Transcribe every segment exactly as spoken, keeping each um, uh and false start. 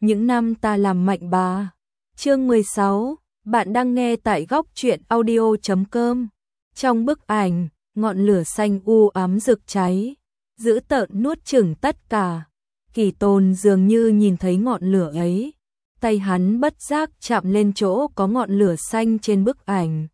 những năm ta làm mạnh bà. Chương mười sáu, bạn đang nghe tại góc truyện audio chấm com. Trong bức ảnh, ngọn lửa xanh u ám rực cháy, dữ tợn nuốt chửng tất cả. Kỳ Tôn dường như nhìn thấy ngọn lửa ấy, tay hắn bất giác chạm lên chỗ có ngọn lửa xanh trên bức ảnh.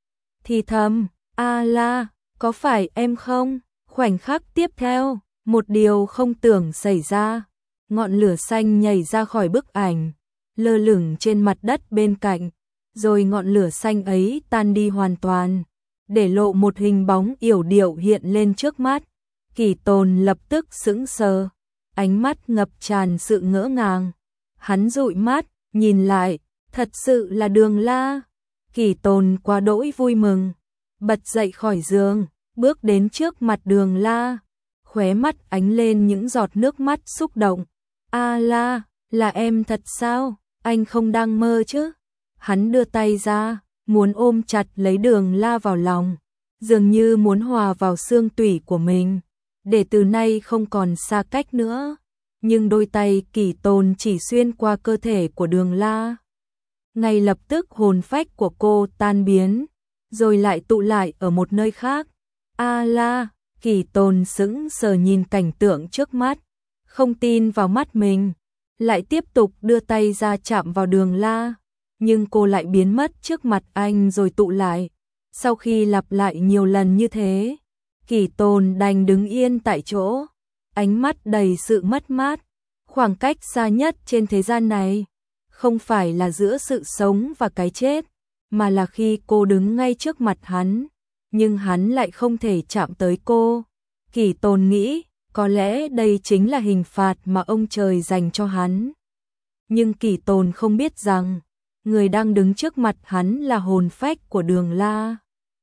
Thì thầm, a la, có phải em không? Khoảnh khắc tiếp theo, một điều không tưởng xảy ra. Ngọn lửa xanh nhảy ra khỏi bức ảnh, lơ lửng trên mặt đất bên cạnh, rồi ngọn lửa xanh ấy tan đi hoàn toàn, để lộ một hình bóng yểu điệu hiện lên trước mắt. Kỳ Tôn lập tức sững sờ, ánh mắt ngập tràn sự ngỡ ngàng. Hắn dụi mắt, nhìn lại, thật sự là Đường La. Kỳ Tôn quá đỗi vui mừng, bật dậy khỏi giường, bước đến trước mặt Đường La, khóe mắt ánh lên những giọt nước mắt xúc động. A la, là em thật sao? Anh không đang mơ chứ? Hắn đưa tay ra, muốn ôm chặt lấy Đường La vào lòng, dường như muốn hòa vào xương tủy của mình, để từ nay không còn xa cách nữa. Nhưng đôi tay Kỳ Tôn chỉ xuyên qua cơ thể của Đường La. Ngay lập tức hồn phách của cô tan biến, rồi lại tụ lại ở một nơi khác. A la, Kỳ Tôn sững sờ nhìn cảnh tượng trước mắt, không tin vào mắt mình, lại tiếp tục đưa tay ra chạm vào Đường La, nhưng cô lại biến mất trước mặt anh rồi tụ lại. Sau khi lặp lại nhiều lần như thế, Kỳ Tôn đành đứng yên tại chỗ, ánh mắt đầy sự mất mát. Khoảng cách xa nhất trên thế gian này, không phải là giữa sự sống và cái chết, mà là khi cô đứng ngay trước mặt hắn, nhưng hắn lại không thể chạm tới cô. Kỳ Tôn nghĩ, có lẽ đây chính là hình phạt mà ông trời dành cho hắn. Nhưng Kỳ Tôn không biết rằng, người đang đứng trước mặt hắn là hồn phách của Đường La.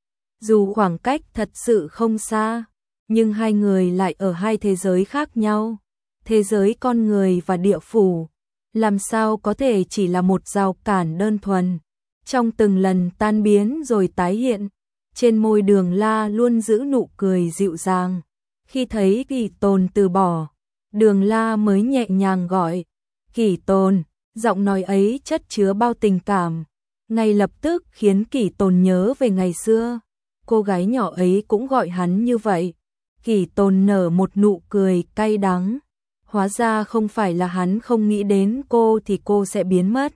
Dù khoảng cách thật sự không xa, nhưng hai người lại ở hai thế giới khác nhau. Thế giới con người và địa phủ, làm sao có thể chỉ là một rào cản đơn thuần. Trong từng lần tan biến rồi tái hiện, trên môi Đường La luôn giữ nụ cười dịu dàng. Khi thấy Kỳ Tôn từ bỏ, Đường La mới nhẹ nhàng gọi, Kỳ Tôn, giọng nói ấy chất chứa bao tình cảm, ngay lập tức khiến Kỳ Tôn nhớ về ngày xưa, cô gái nhỏ ấy cũng gọi hắn như vậy. Kỳ Tôn nở một nụ cười cay đắng, hóa ra không phải là hắn không nghĩ đến cô thì cô sẽ biến mất,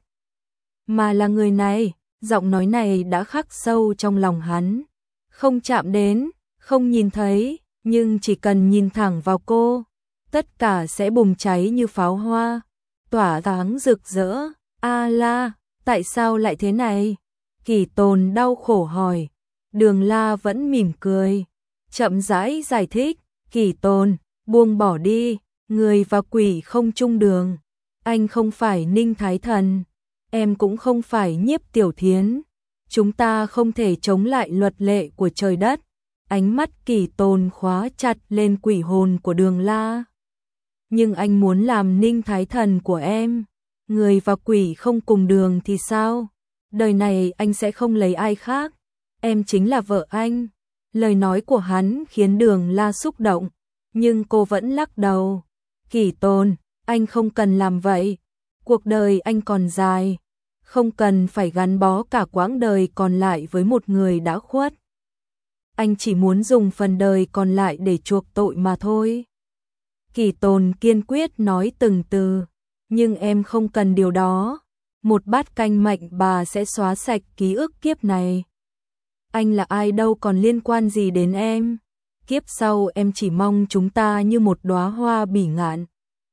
mà là người này, giọng nói này đã khắc sâu trong lòng hắn, không chạm đến, không nhìn thấy. Nhưng chỉ cần nhìn thẳng vào cô, tất cả sẽ bùng cháy như pháo hoa, tỏa sáng rực rỡ. A la, tại sao lại thế này? Kỳ Tôn đau khổ hỏi. Đường La vẫn mỉm cười, chậm rãi giải thích. Kỳ Tôn, buông bỏ đi, người và quỷ không chung đường. Anh không phải Ninh Thái Thần, em cũng không phải Nhiếp Tiểu Thiến. Chúng ta không thể chống lại luật lệ của trời đất. Ánh mắt Kỳ Tôn khóa chặt lên quỷ hồn của Đường La. Nhưng anh muốn làm Ninh Thái Thần của em, người và quỷ không cùng đường thì sao? Đời này anh sẽ không lấy ai khác, em chính là vợ anh. Lời nói của hắn khiến Đường La xúc động, nhưng cô vẫn lắc đầu. Kỳ Tôn, anh không cần làm vậy, cuộc đời anh còn dài, không cần phải gắn bó cả quãng đời còn lại với một người đã khuất. Anh chỉ muốn dùng phần đời còn lại để chuộc tội mà thôi. Kỳ Tôn kiên quyết nói từng từ, nhưng em không cần điều đó. Một bát canh mạnh bà sẽ xóa sạch ký ức kiếp này. Anh là ai đâu còn liên quan gì đến em. Kiếp sau em chỉ mong chúng ta như một đóa hoa bỉ ngạn.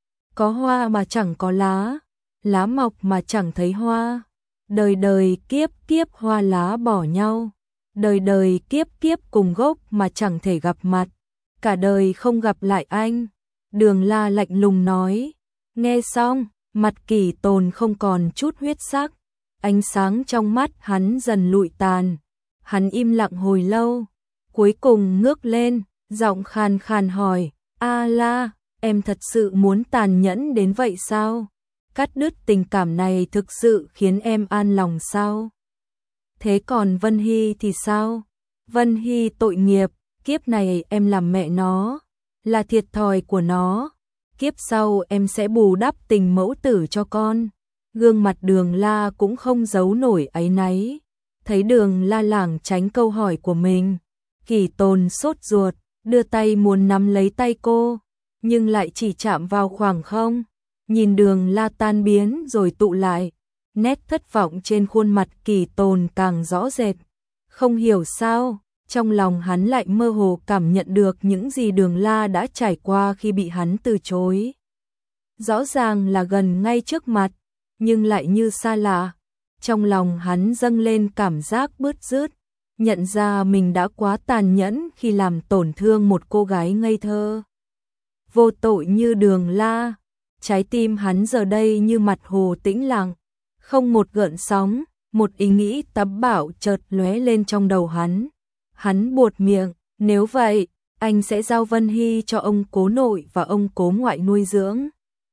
Có hoa mà chẳng có lá, lá mọc mà chẳng thấy hoa. Đời đời kiếp kiếp hoa lá bỏ nhau. Đời đời kiếp kiếp cùng gốc mà chẳng thể gặp mặt, cả đời không gặp lại anh. Đường La lạnh lùng nói. Nghe xong, mặt Kỳ Tôn không còn chút huyết sắc, ánh sáng trong mắt hắn dần lụi tàn. Hắn im lặng hồi lâu, cuối cùng ngước lên, giọng khàn khàn hỏi, A la, em thật sự muốn tàn nhẫn đến vậy sao? Cắt đứt tình cảm này thực sự khiến em an lòng sao? Thế còn Vân Hy thì sao? Vân Hy tội nghiệp, kiếp này em làm mẹ nó, là thiệt thòi của nó. kiếp sau em sẽ bù đắp tình mẫu tử cho con. Gương mặt Đường La cũng không giấu nổi áy náy. Thấy Đường La lảng tránh câu hỏi của mình, Kỳ Tồn sốt ruột, đưa tay muốn nắm lấy tay cô, nhưng lại chỉ chạm vào khoảng không. Nhìn Đường La tan biến rồi tụ lại, nét thất vọng trên khuôn mặt Kỳ Tồn càng rõ rệt. Không hiểu sao, trong lòng hắn lại mơ hồ cảm nhận được những gì Đường La đã trải qua khi bị hắn từ chối. Rõ ràng là gần ngay trước mặt, nhưng lại như xa lạ. Trong lòng hắn dâng lên cảm giác bứt rứt, nhận ra mình đã quá tàn nhẫn khi làm tổn thương một cô gái ngây thơ vô tội như Đường La. Trái tim hắn giờ đây như mặt hồ tĩnh lặng, không một gợn sóng. Một ý nghĩ táo bạo chợt lóe lên trong đầu hắn. Hắn buột miệng, nếu vậy, anh sẽ giao Vân Hy cho ông cố nội và ông cố ngoại nuôi dưỡng.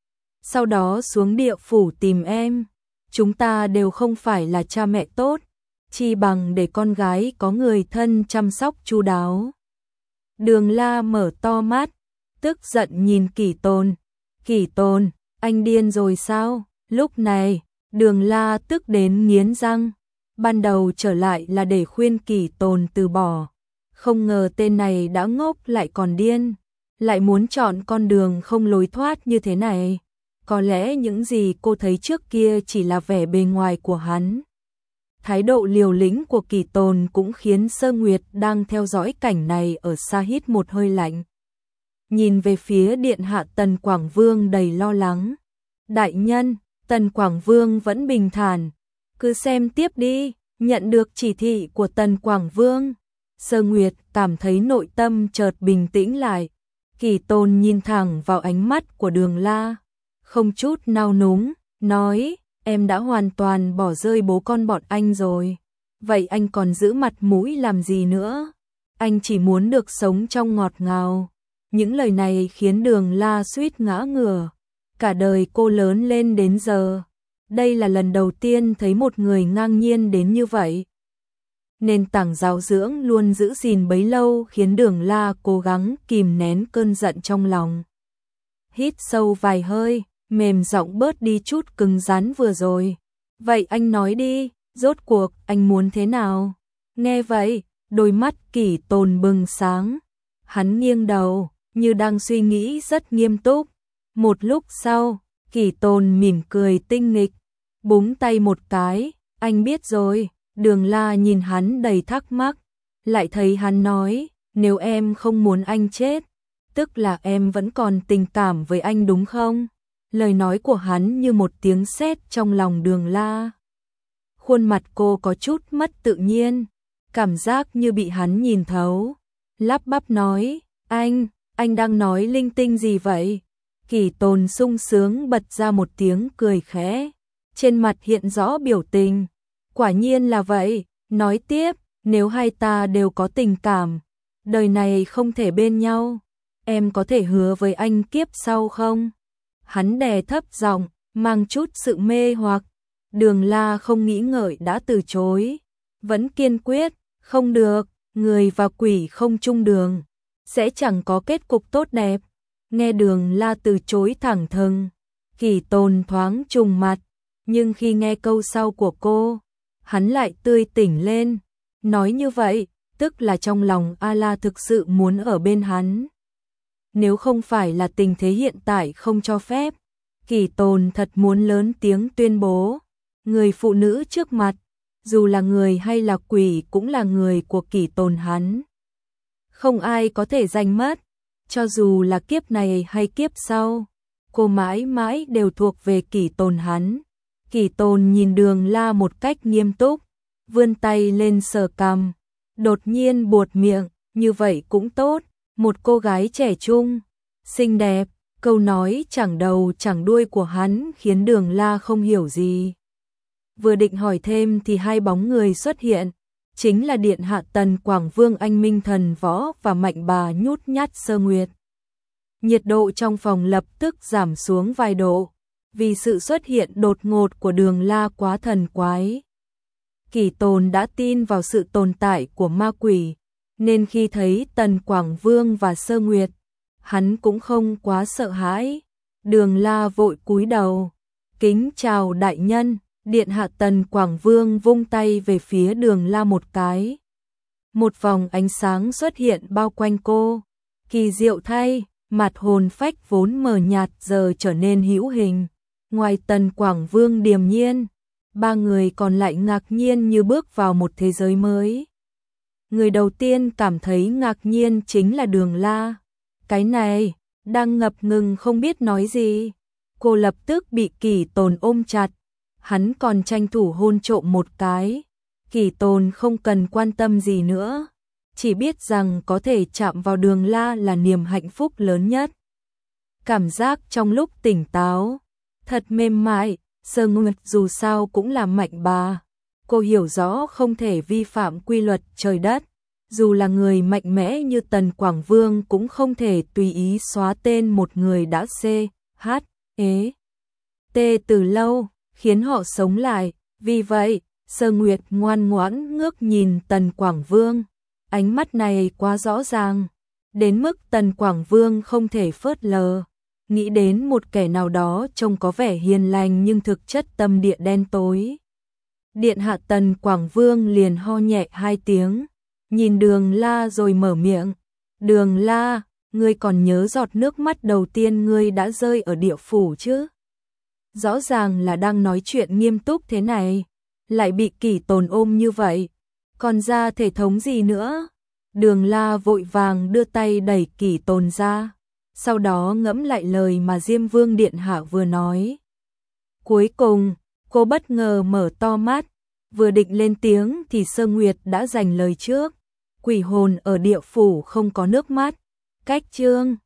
Sau đó xuống địa phủ tìm em. Chúng ta đều không phải là cha mẹ tốt, chi bằng để con gái có người thân chăm sóc chu đáo. Đường La mở to mắt, tức giận nhìn Kỳ Tồn. Kỳ Tồn, anh điên rồi sao? Lúc này, Đường La tức đến nghiến răng. Ban đầu trở lại là để khuyên Kỳ Tồn từ bỏ. Không ngờ tên này đã ngốc lại còn điên. Lại muốn chọn con đường không lối thoát như thế này. Có lẽ những gì cô thấy trước kia chỉ là vẻ bề ngoài của hắn. Thái độ liều lĩnh của Kỳ Tồn cũng khiến Sơ Nguyệt đang theo dõi cảnh này ở xa hít một hơi lạnh. Nhìn về phía điện hạ Tần Quảng Vương đầy lo lắng. Đại nhân, Tần Quảng Vương vẫn bình thản. Cứ xem tiếp đi, nhận được chỉ thị của Tần Quảng Vương. Sơ Nguyệt cảm thấy nội tâm chợt bình tĩnh lại. Kỳ Tồn nhìn thẳng vào ánh mắt của Đường La, không chút nao núng, nói, em đã hoàn toàn bỏ rơi bố con bọn anh rồi. Vậy anh còn giữ mặt mũi làm gì nữa? Anh chỉ muốn được sống trong ngọt ngào. Những lời này khiến Đường La suýt ngã ngửa. Cả đời cô lớn lên đến giờ, đây là lần đầu tiên thấy một người ngang nhiên đến như vậy. Nền tảng giáo dưỡng luôn giữ gìn bấy lâu khiến Đường La cố gắng kìm nén cơn giận trong lòng. Hít sâu vài hơi, mềm giọng bớt đi chút cứng rắn vừa rồi. Vậy anh nói đi, rốt cuộc anh muốn thế nào? Nghe vậy, đôi mắt Kỳ Tồn bừng sáng. Hắn nghiêng đầu, như đang suy nghĩ rất nghiêm túc. Một lúc sau, Kỳ Tồn mỉm cười tinh nghịch, búng tay một cái, anh biết rồi. Đường La nhìn hắn đầy thắc mắc, lại thấy hắn nói, nếu em không muốn anh chết, tức là em vẫn còn tình cảm với anh đúng không? Lời nói của hắn như một tiếng sét trong lòng Đường La. Khuôn mặt cô có chút mất tự nhiên, cảm giác như bị hắn nhìn thấu. Lắp bắp nói, anh, anh đang nói linh tinh gì vậy? Kỳ Tồn sung sướng bật ra một tiếng cười khẽ, trên mặt hiện rõ biểu tình. Quả nhiên là vậy, nói tiếp, nếu hai ta đều có tình cảm, đời này không thể bên nhau, em có thể hứa với anh kiếp sau không? Hắn đè thấp giọng, mang chút sự mê hoặc. Đường La không nghĩ ngợi đã từ chối, vẫn kiên quyết, không được, người và quỷ không chung đường, sẽ chẳng có kết cục tốt đẹp. Nghe Đường La từ chối thẳng thừng, Kỳ Tồn thoáng trùng mặt, nhưng khi nghe câu sau của cô, hắn lại tươi tỉnh lên, nói như vậy, tức là trong lòng A La thực sự muốn ở bên hắn. Nếu không phải là tình thế hiện tại không cho phép, Kỳ Tồn thật muốn lớn tiếng tuyên bố, người phụ nữ trước mặt, dù là người hay là quỷ cũng là người của Kỳ Tồn hắn. Không ai có thể giành mất, cho dù là kiếp này hay kiếp sau, cô mãi mãi đều thuộc về Kỳ Tồn hắn. Kỳ Tồn nhìn Đường La một cách nghiêm túc, vươn tay lên sờ cằm, đột nhiên buột miệng, như vậy cũng tốt, một cô gái trẻ trung, xinh đẹp. Câu nói chẳng đầu chẳng đuôi của hắn khiến Đường La không hiểu gì. Vừa định hỏi thêm thì hai bóng người xuất hiện, chính là điện hạ Tần Quảng Vương Anh Minh Thần Võ và mạnh bà nhút nhát Sơ Nguyệt. Nhiệt độ trong phòng lập tức giảm xuống vài độ, vì sự xuất hiện đột ngột của Đường La quá thần quái. Kỳ Tồn đã tin vào sự tồn tại của ma quỷ, nên khi thấy Tần Quảng Vương và Sơ Nguyệt, hắn cũng không quá sợ hãi, Đường La vội cúi đầu, kính chào đại nhân. Điện hạ Tần Quảng Vương vung tay về phía Đường La một cái. Một vòng ánh sáng xuất hiện bao quanh cô. Kỳ diệu thay, mặt hồn phách vốn mờ nhạt giờ trở nên hữu hình. Ngoài Tần Quảng Vương điềm nhiên, ba người còn lại ngạc nhiên như bước vào một thế giới mới. Người đầu tiên cảm thấy ngạc nhiên chính là Đường La. Cái này, đang ngập ngừng không biết nói gì. Cô lập tức bị Kỷ Tồn ôm chặt. Hắn còn tranh thủ hôn trộm một cái. Kỷ Tồn không cần quan tâm gì nữa, chỉ biết rằng có thể chạm vào Đường La là niềm hạnh phúc lớn nhất. Cảm giác trong lúc tỉnh táo, thật mềm mại. Sơ Nguyệt dù sao cũng là mạnh bà. Cô hiểu rõ không thể vi phạm quy luật trời đất. Dù là người mạnh mẽ như Tần Quảng Vương cũng không thể tùy ý xóa tên một người đã C, H, E, T từ lâu, khiến họ sống lại. Vì vậy, Sơ Nguyệt ngoan ngoãn ngước nhìn Tần Quảng Vương. Ánh mắt này quá rõ ràng, đến mức Tần Quảng Vương không thể phớt lờ. Nghĩ đến một kẻ nào đó trông có vẻ hiền lành nhưng thực chất tâm địa đen tối. Điện hạ Tần Quảng Vương liền ho nhẹ hai tiếng, nhìn Đường La rồi mở miệng. Đường La, ngươi còn nhớ giọt nước mắt đầu tiên ngươi đã rơi ở địa phủ chứ? Rõ ràng là đang nói chuyện nghiêm túc thế này, lại bị Kỷ Tồn ôm như vậy, còn ra thể thống gì nữa? Đường La vội vàng đưa tay đẩy Kỷ Tồn ra, sau đó ngẫm lại lời mà Diêm Vương Điện Hạ vừa nói. Cuối cùng, cô bất ngờ mở to mắt, vừa định lên tiếng thì Sơ Nguyệt đã giành lời trước. Quỷ hồn ở địa phủ không có nước mắt. Cách chương